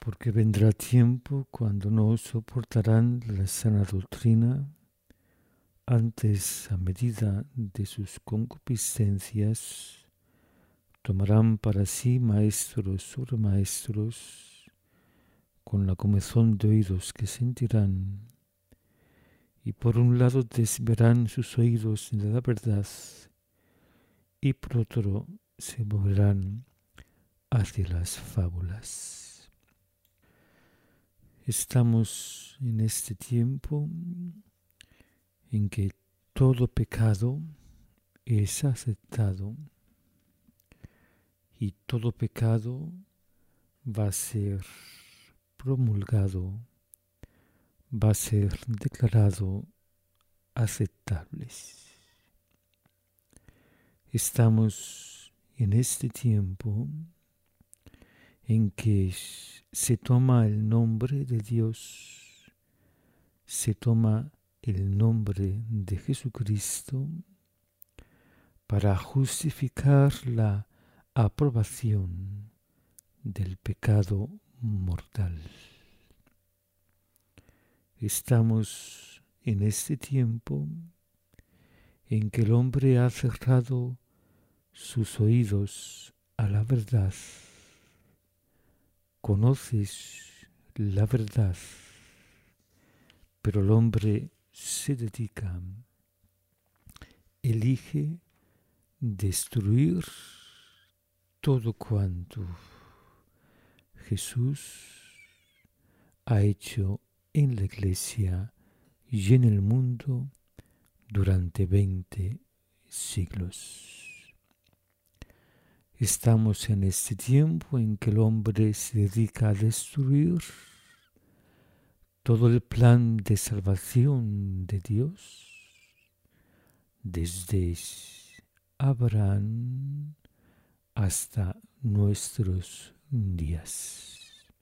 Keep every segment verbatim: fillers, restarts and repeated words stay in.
porque vendrá tiempo cuando no soportarán la sana doctrina, antes a medida de sus concupiscencias tomarán para sí maestros sobre maestros, con la comezón de oídos que sentirán, y por un lado desviarán sus oídos de la verdad, y por otro se moverán hacia las fábulas. Estamos en este tiempo en que todo pecado es aceptado y todo pecado va a ser promulgado, va a ser declarado aceptable. Estamos en este tiempo en que se toma el nombre de Dios, se toma el nombre de Jesucristo para justificar la aprobación del pecado mortal. Estamos en este tiempo en que el hombre ha cerrado sus oídos a la verdad. Conoces la verdad, pero el hombre se dedica, elige destruir todo cuanto Jesús ha hecho en la iglesia y en el mundo durante veinte siglos. Estamos en este tiempo en que el hombre se dedica a destruir todo el plan de salvación de Dios, desde Abraham hasta nuestros días.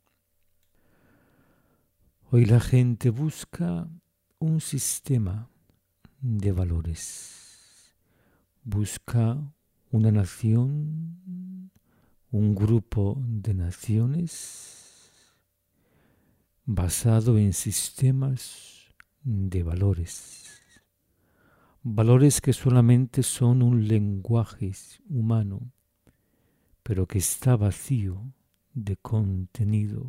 Hoy la gente busca un sistema de valores, busca una nación, un grupo de naciones basado en sistemas de valores, valores que solamente son un lenguaje humano, pero que está vacío de contenido.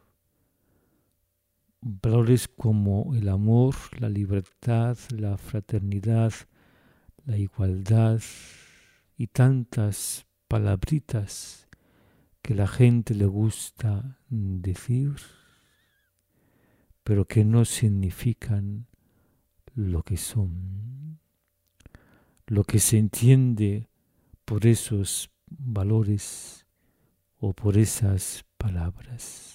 Valores como el amor, la libertad, la fraternidad, la igualdad y tantas palabritas que la gente le gusta decir, pero que no significan lo que son. Lo que se entiende por esos valores o por esas palabras,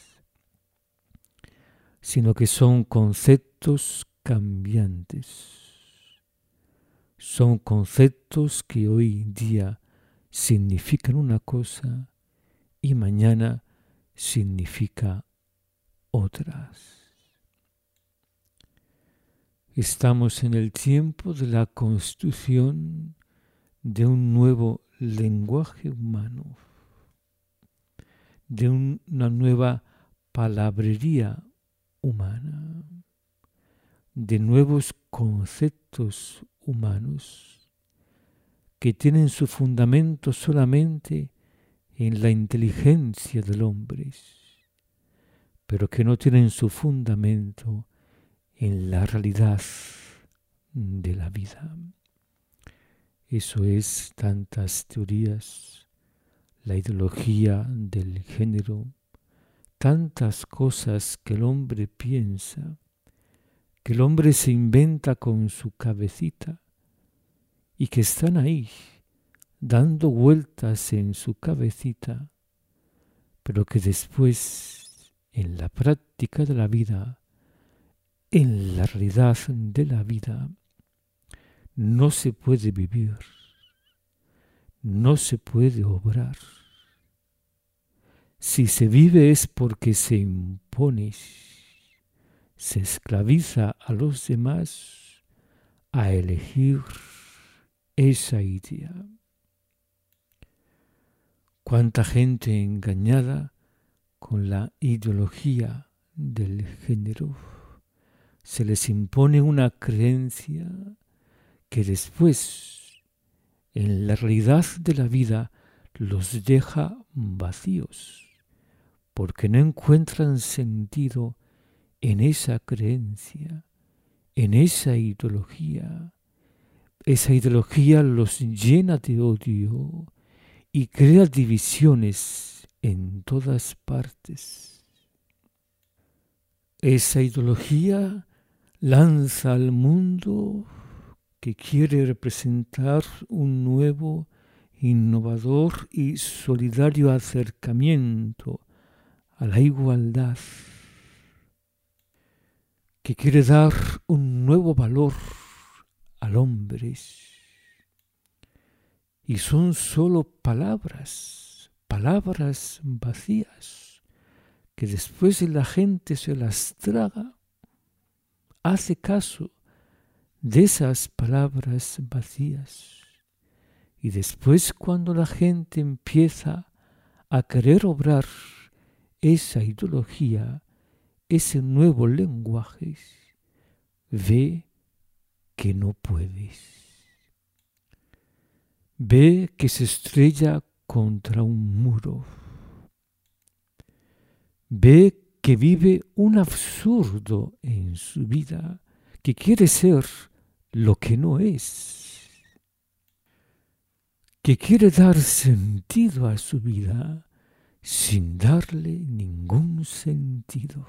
sino que son conceptos cambiantes. Son conceptos que hoy día significan una cosa y mañana significa otras. Estamos en el tiempo de la construcción de un nuevo lenguaje humano, de una nueva palabrería humana, de nuevos conceptos humanos que tienen su fundamento solamente en la inteligencia del hombre, pero que no tienen su fundamento en la realidad de la vida. Eso es tantas teorías, la ideología del género, tantas cosas que el hombre piensa, que el hombre se inventa con su cabecita y que están ahí, dando vueltas en su cabecita, pero que después, en la práctica de la vida, en la realidad de la vida, no se puede vivir, no se puede obrar. Si se vive es porque se impone, se esclaviza a los demás a elegir esa idea. Cuánta gente engañada con la ideología del género. Se les impone una creencia que después, en la realidad de la vida, los deja vacíos, porque no encuentran sentido en esa creencia, en esa ideología. Esa ideología los llena de odio y crea divisiones en todas partes. Esa ideología lanza al mundo que quiere representar un nuevo, innovador y solidario acercamiento a la igualdad, que quiere dar un nuevo valor al hombre. Y son solo palabras, palabras vacías, que después la gente se las traga, hace caso de esas palabras vacías. Y después, cuando la gente empieza a querer obrar esa ideología, ese nuevo lenguaje, ve que no puedes. Ve que se estrella contra un muro. Ve que vive un absurdo en su vida, que quiere ser lo que no es, que quiere dar sentido a su vida sin darle ningún sentido.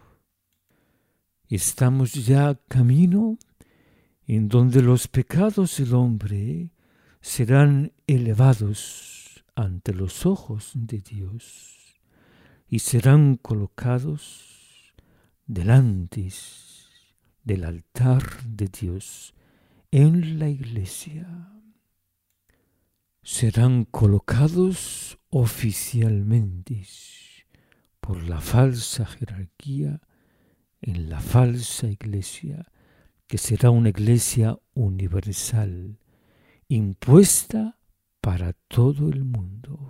Estamos ya camino en donde los pecados del hombre serán elevados ante los ojos de Dios y serán colocados delante del altar de Dios en la iglesia. Serán colocados oficialmente por la falsa jerarquía en la falsa iglesia, que será una iglesia universal, impuesta para todo el mundo.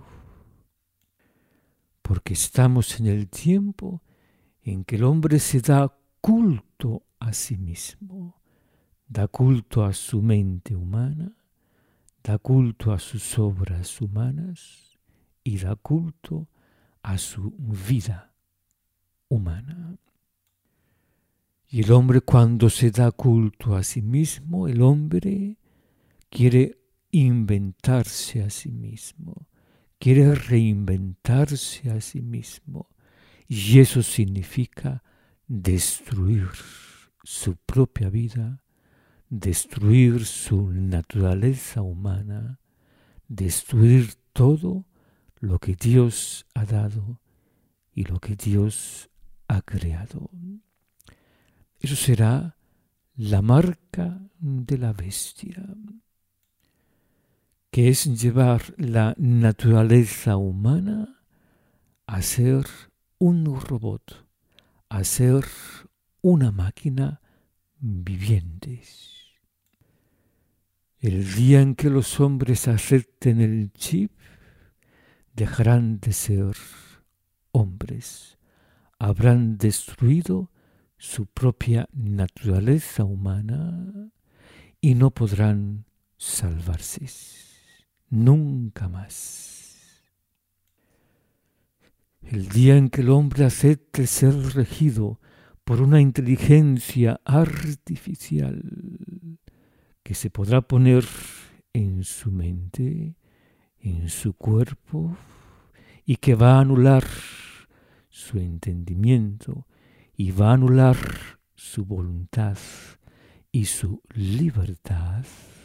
Porque estamos en el tiempo en que el hombre se da culto a sí mismo, da culto a su mente humana, da culto a sus obras humanas y da culto a su vida humana. Y el hombre, cuando se da culto a sí mismo, el hombre quiere inventarse a sí mismo, quiere reinventarse a sí mismo. Y eso significa destruir su propia vida, destruir su naturaleza humana, destruir todo lo que Dios ha dado y lo que Dios ha creado. Eso será la marca de la bestia, que es llevar la naturaleza humana a ser un robot, a ser una máquina viviente. El día en que los hombres acepten el chip, dejarán de ser hombres, habrán destruido su propia naturaleza humana y no podrán salvarse nunca más. El día en que el hombre acepte ser regido por una inteligencia artificial que se podrá poner en su mente, en su cuerpo, y que va a anular su entendimiento y va a anular su voluntad y su libertad,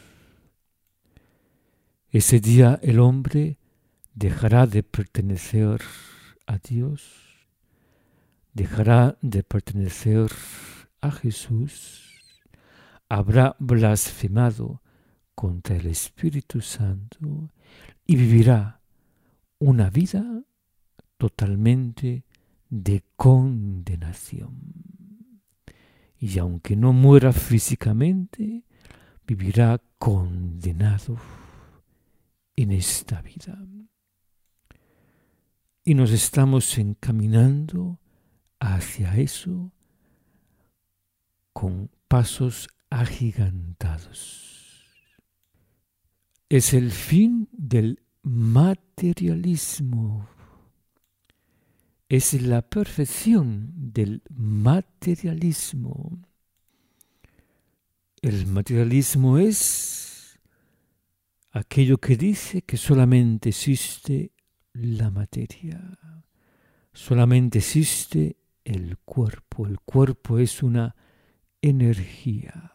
ese día el hombre dejará de pertenecer a Dios, dejará de pertenecer a Jesús, habrá blasfemado contra el Espíritu Santo y vivirá una vida totalmente de condenación. Y aunque no muera físicamente, vivirá condenado en esta vida. y nos estamos encaminando hacia eso con pasos agigantados. Es el fin del materialismo. Es la perfección del materialismo. El materialismo es aquello que dice que solamente existe la materia, solamente existe el cuerpo. El cuerpo es una energía.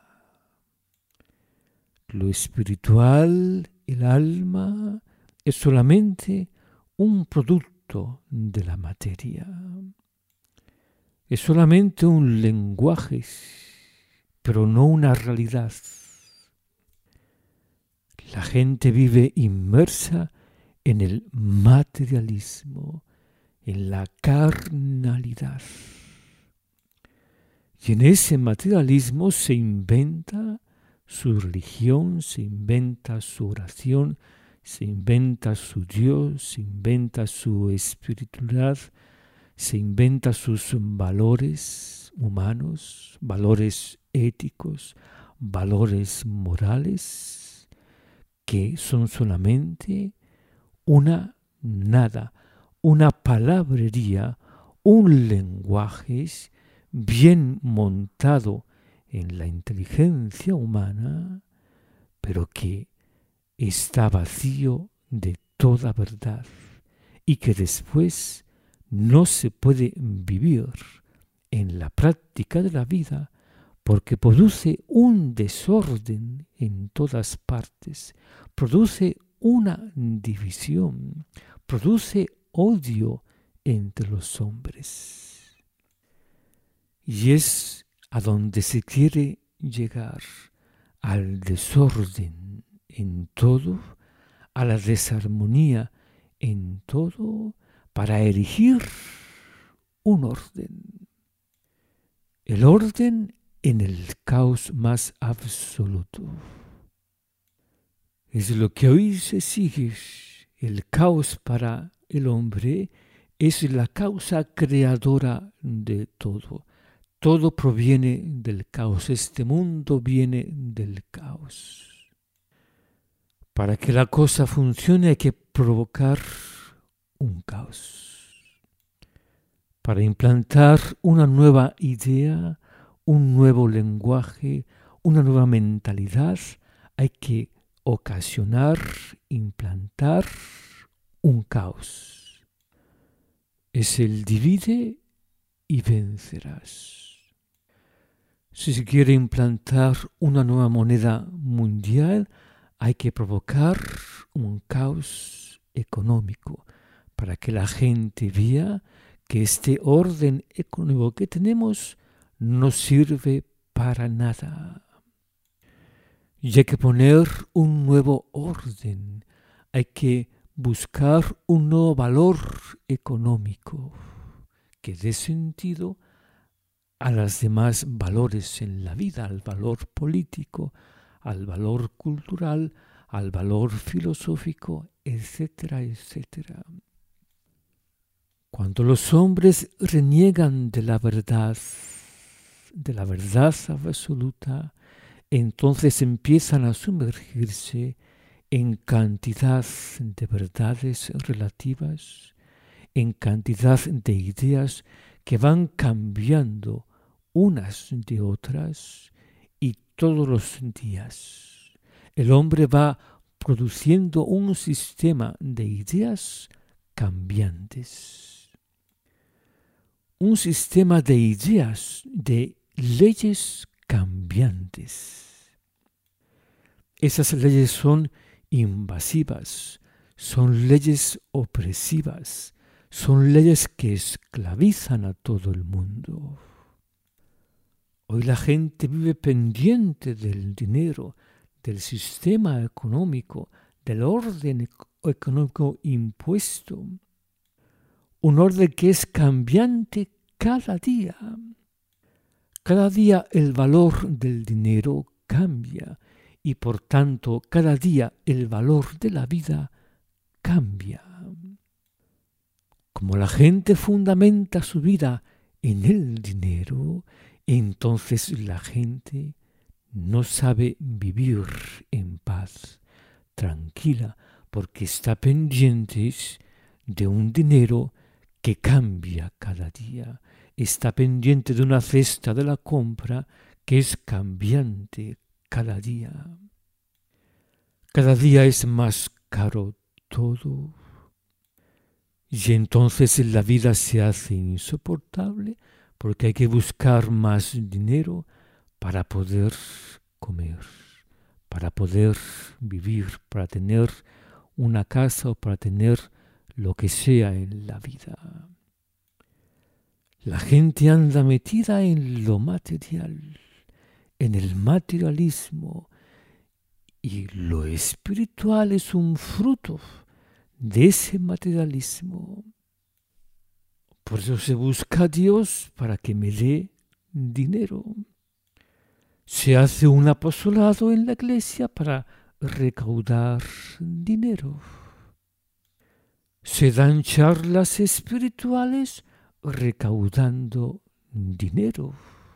Lo espiritual, el alma, es solamente un producto de la materia. Es solamente un lenguaje, pero no una realidad. La gente vive inmersa en el materialismo, en la carnalidad. Y en ese materialismo se inventa su religión, se inventa su oración, se inventa su Dios, se inventa su espiritualidad, se inventa sus valores humanos, valores éticos, valores morales, que son solamente una nada, una palabrería, un lenguaje bien montado en la inteligencia humana, pero que está vacío de toda verdad y que después no se puede vivir en la práctica de la vida porque produce un desorden en todas partes, produce una división, produce odio entre los hombres. Y es a donde se quiere llegar, al desorden en todo, a la desarmonía en todo, para erigir un orden. El orden en el caos más absoluto. Es lo que hoy se sigue. El caos para el hombre es la causa creadora de todo. Todo proviene del caos. Este mundo viene del caos. Para que la cosa funcione hay que provocar un caos. Para implantar una nueva idea, un nuevo lenguaje, una nueva mentalidad, hay que ocasionar, implantar un caos. Es el divide y vencerás. Si se quiere implantar una nueva moneda mundial, hay que provocar un caos económico para que la gente vea que este orden económico que tenemos no sirve para nada. Y hay que poner un nuevo orden, hay que buscar un nuevo valor económico que dé sentido a los demás valores en la vida, al valor político, al valor cultural, al valor filosófico, etcétera, etcétera. Cuando los hombres reniegan de la verdad, de la verdad absoluta, entonces empiezan a sumergirse en cantidad de verdades relativas, en cantidad de ideas que van cambiando unas de otras y todos los días. El hombre va produciendo un sistema de ideas cambiantes. Un sistema de ideas, de leyes cambiantes. Esas leyes son invasivas, son leyes opresivas, son leyes que esclavizan a todo el mundo. Hoy la gente vive pendiente del dinero, del sistema económico, del orden económico impuesto. Un orden que es cambiante cada día. Cada día el valor del dinero cambia y por tanto cada día el valor de la vida cambia. Como la gente fundamenta su vida en el dinero, entonces la gente no sabe vivir en paz, tranquila, porque está pendiente de un dinero que cambia cada día. Está pendiente de una cesta de la compra que es cambiante cada día. Cada día es más caro todo. Y entonces la vida se hace insoportable porque hay que buscar más dinero para poder comer, para poder vivir, para tener una casa o para tener lo que sea en la vida. La gente anda metida en lo material, en el materialismo, y lo espiritual es un fruto de ese materialismo. Por eso se busca a Dios para que me dé dinero. Se hace un apostolado en la iglesia para recaudar dinero. Se dan charlas espirituales recaudando dinero.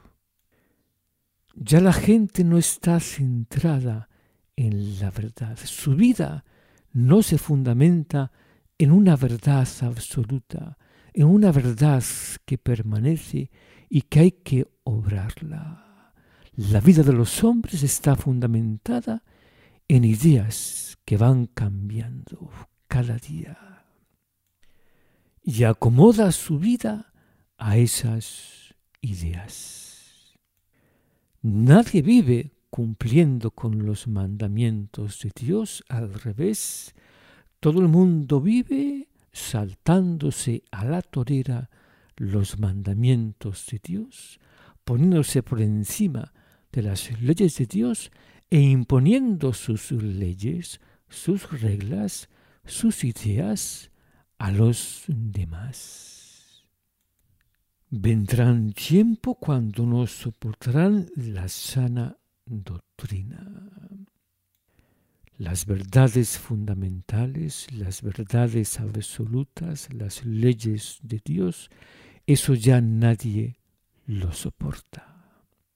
Ya la gente no está centrada en la verdad. Su vida no se fundamenta en una verdad absoluta, en una verdad que permanece y que hay que obrarla. La vida de los hombres está fundamentada en ideas que van cambiando cada día y acomoda su vida a esas ideas. Nadie vive cumpliendo con los mandamientos de Dios, al revés. Todo el mundo vive saltándose a la torera los mandamientos de Dios, poniéndose por encima de las leyes de Dios e imponiendo sus leyes, sus reglas, sus ideas a los demás. Vendrán tiempo cuando no soportarán la sana doctrina. Las verdades fundamentales, las verdades absolutas, las leyes de Dios, eso ya nadie lo soporta.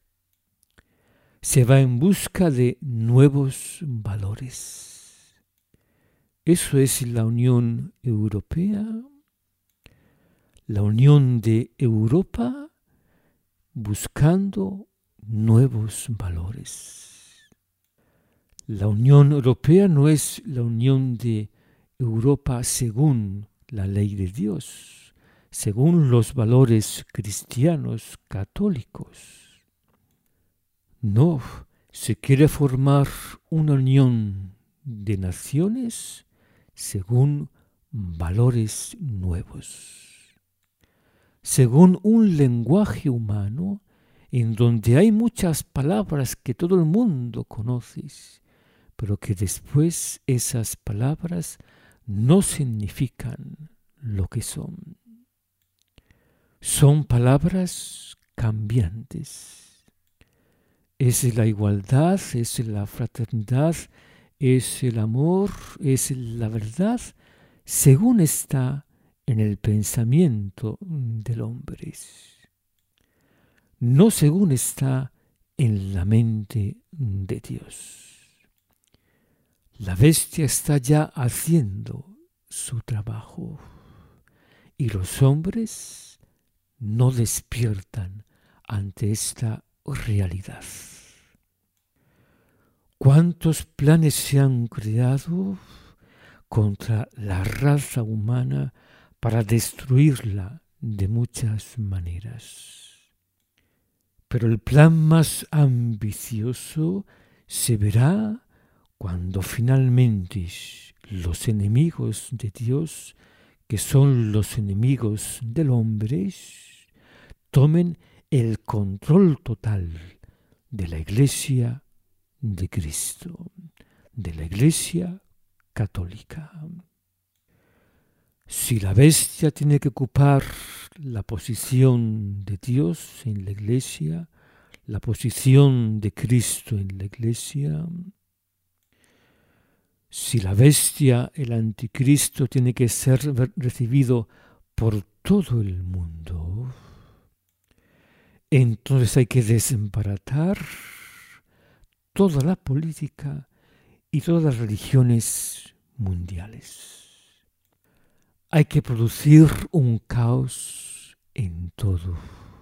Se va en busca de nuevos valores. Eso es la Unión Europea, la Unión de Europa, buscando nuevos valores. La Unión Europea no es la Unión de Europa según la ley de Dios, según los valores cristianos católicos. No, se quiere formar una unión de naciones según valores nuevos, según un lenguaje humano en donde hay muchas palabras que todo el mundo conoce, pero que después esas palabras no significan lo que son. Son palabras cambiantes. Es la igualdad, es la fraternidad, es el amor, es la verdad, según está en el pensamiento del hombre, no según está en la mente de Dios. La bestia está ya haciendo su trabajo y los hombres no despiertan ante esta realidad. ¿Cuántos planes se han creado contra la raza humana para destruirla de muchas maneras? Pero el plan más ambicioso se verá cuando finalmente los enemigos de Dios, que son los enemigos del hombre, tomen el control total de la Iglesia de Cristo, de la Iglesia católica. Si la bestia tiene que ocupar la posición de Dios en la Iglesia, la posición de Cristo en la Iglesia, si la bestia, el anticristo, tiene que ser recibido por todo el mundo, entonces hay que desbaratar toda la política y todas las religiones mundiales. Hay que producir un caos en todo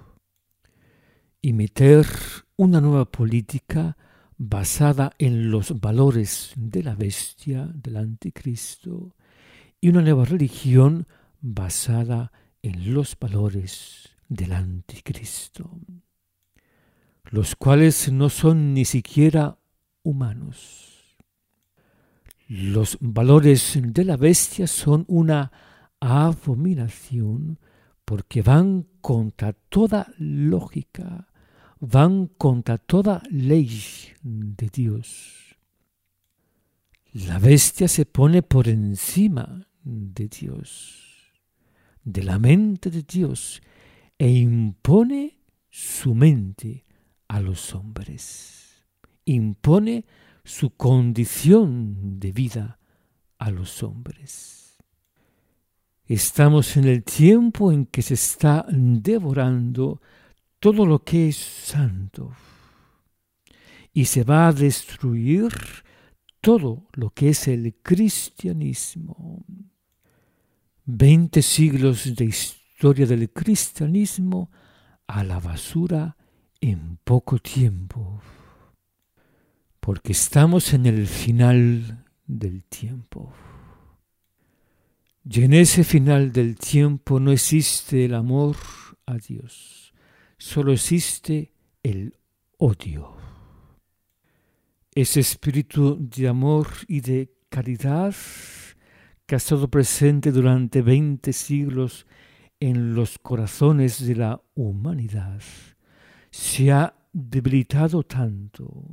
y meter una nueva política basada en los valores de la bestia, del anticristo, y una nueva religión basada en los valores del anticristo, los cuales no son ni siquiera humanos. Los valores de la bestia son una abominación porque van contra toda lógica, van contra toda ley de Dios. La bestia se pone por encima de Dios, de la mente de Dios, e impone su mente a los hombres. Impone su condición de vida a los hombres. Estamos en el tiempo en que se está devorando todo lo que es santo y se va a destruir todo lo que es el cristianismo. Veinte siglos de historia del cristianismo a la basura en poco tiempo, porque estamos en el final del tiempo. Y en ese final del tiempo no existe el amor a Dios, solo existe el odio. Ese espíritu de amor y de caridad que ha estado presente durante veinte siglos en los corazones de la humanidad se ha debilitado tanto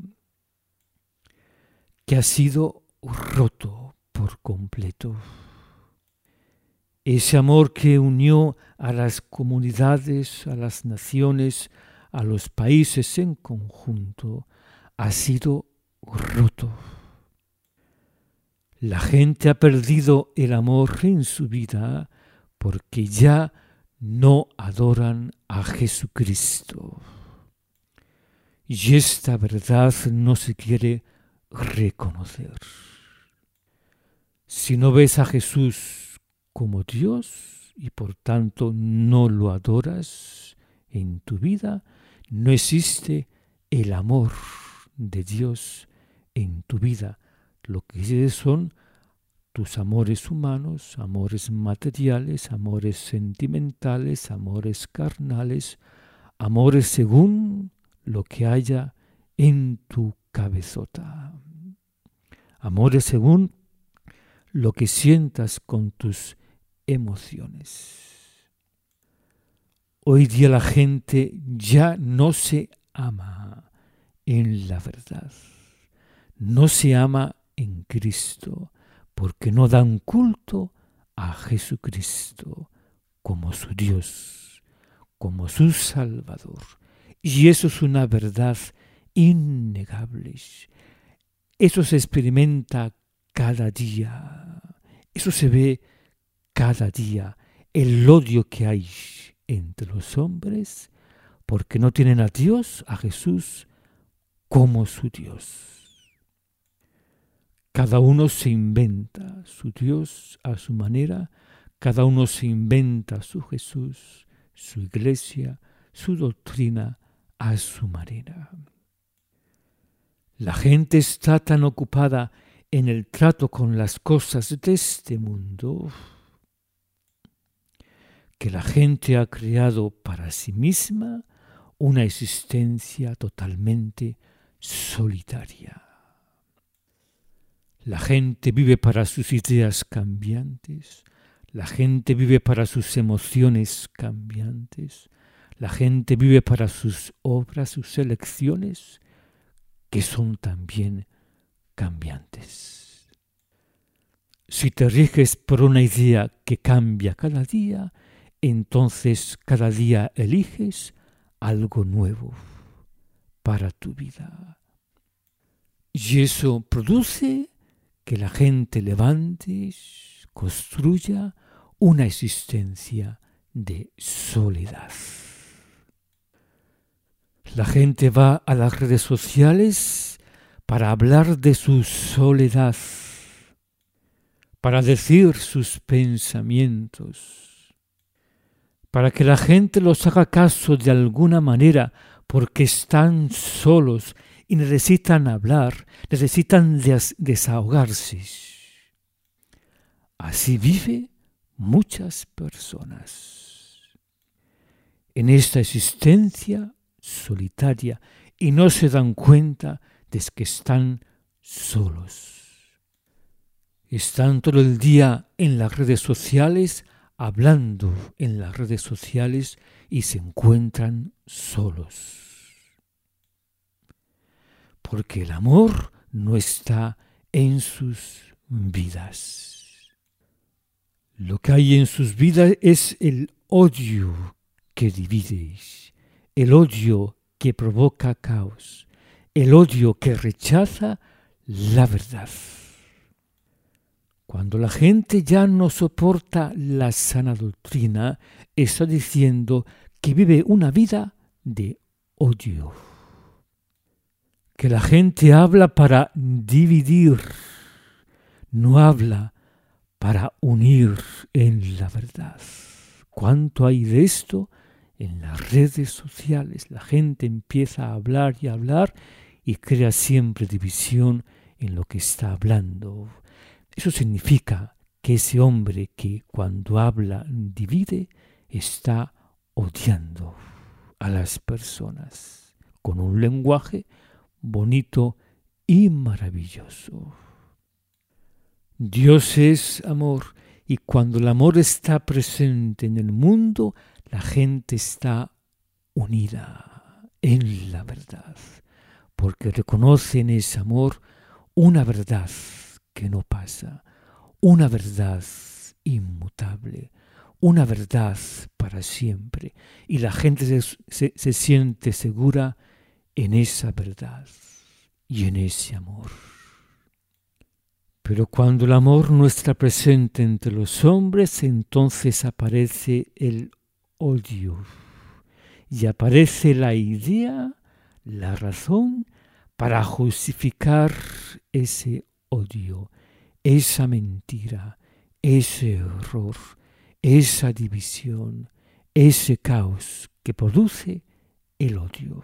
que ha sido roto por completo. Ese amor que unió a las comunidades, a las naciones, a los países en conjunto, ha sido roto. La gente ha perdido el amor en su vida porque ya no adoran a Jesucristo. Y esta verdad no se quiere reconocer. Si no ves a Jesús como Dios y por tanto no lo adoras en tu vida, no existe el amor de Dios en tu vida. Lo que existe son tus amores humanos, amores materiales, amores sentimentales, amores carnales, amores según lo que haya en tu cabezota. Amores según lo que sientas con tus emociones. Hoy día la gente ya no se ama en la verdad. No se ama en Cristo porque no dan culto a Jesucristo como su Dios, como su Salvador. Y eso es una verdad innegable. Eso se experimenta cada día. Eso se ve cada día. El odio que hay entre los hombres porque no tienen a Dios, a Jesús, como su Dios. Cada uno se inventa su Dios a su manera, cada uno se inventa su Jesús, su iglesia, su doctrina a su manera. La gente está tan ocupada en el trato con las cosas de este mundo que la gente ha creado para sí misma una existencia totalmente solitaria. La gente vive para sus ideas cambiantes, la gente vive para sus emociones cambiantes, la gente vive para sus obras, sus elecciones, que son también cambiantes. Si te riges por una idea que cambia cada día, entonces cada día eliges algo nuevo para tu vida. Y eso produce que la gente levante, construya una existencia de soledad. La gente va a las redes sociales para hablar de su soledad, para decir sus pensamientos, para que la gente los haga caso de alguna manera, porque están solos y necesitan hablar, necesitan des- desahogarse. Así vive muchas personas en esta existencia solitaria y no se dan cuenta de que están solos. Están todo el día en las redes sociales, hablando en las redes sociales y se encuentran solos. Porque el amor no está en sus vidas. Lo que hay en sus vidas es el odio que divide, el odio que provoca caos, el odio que rechaza la verdad. Cuando la gente ya no soporta la sana doctrina, está diciendo que vive una vida de odio. Que la gente habla para dividir, no habla para unir en la verdad. ¿Cuánto hay de esto en las redes sociales? La gente empieza a hablar y a hablar y crea siempre división en lo que está hablando. Eso significa que ese hombre que cuando habla divide está odiando a las personas con un lenguaje bonito y maravilloso. Dios es amor y cuando el amor está presente en el mundo, la gente está unida en la verdad, porque reconoce en ese amor una verdad que no pasa, una verdad inmutable, una verdad para siempre. Y la gente se, se, se siente segura en esa verdad y en ese amor. Pero cuando el amor no está presente entre los hombres, entonces aparece el odio y aparece la idea, la razón para justificar ese odio, esa mentira, ese error, esa división, ese caos que produce el odio.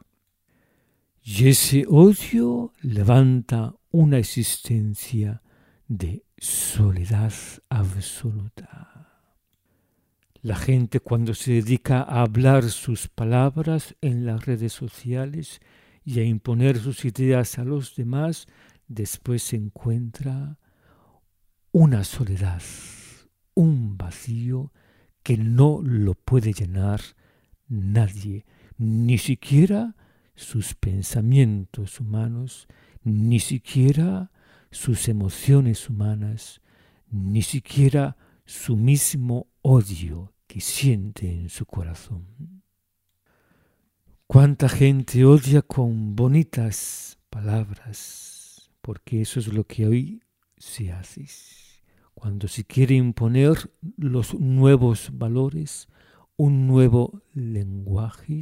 Y ese odio levanta una existencia de soledad absoluta. La gente cuando se dedica a hablar sus palabras en las redes sociales y a imponer sus ideas a los demás, después se encuentra una soledad, un vacío que no lo puede llenar nadie, ni siquiera sus pensamientos humanos, ni siquiera sus emociones humanas, ni siquiera su mismo odio que siente en su corazón. Cuánta gente odia con bonitas palabras, porque eso es lo que hoy se hace. Cuando se quiere imponer los nuevos valores, un nuevo lenguaje,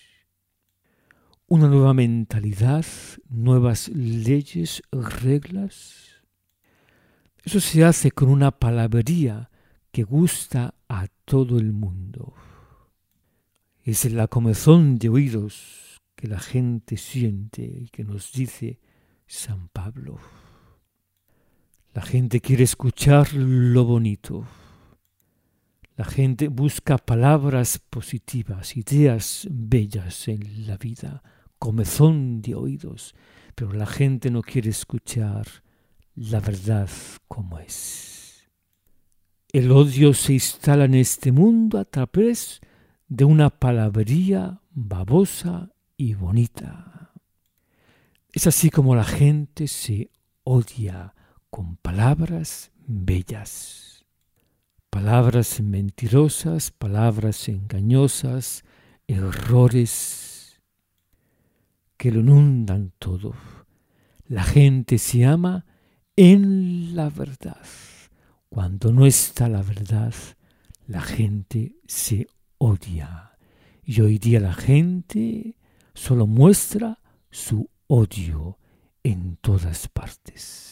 una nueva mentalidad, nuevas leyes, reglas. Eso se hace con una palabrería que gusta a todo el mundo. Es la comezón de oídos que la gente siente y que nos dice San Pablo. La gente quiere escuchar lo bonito. La gente busca palabras positivas, ideas bellas en la vida, comezón de oídos, pero la gente no quiere escuchar la verdad como es. El odio se instala en este mundo a través de una palabrería babosa y bonita. Es así como la gente se odia con palabras bellas. Palabras mentirosas, palabras engañosas, errores que lo inundan todo. La gente se ama en la verdad. Cuando no está la verdad, la gente se odia. Y hoy día la gente solo muestra su odio en todas partes.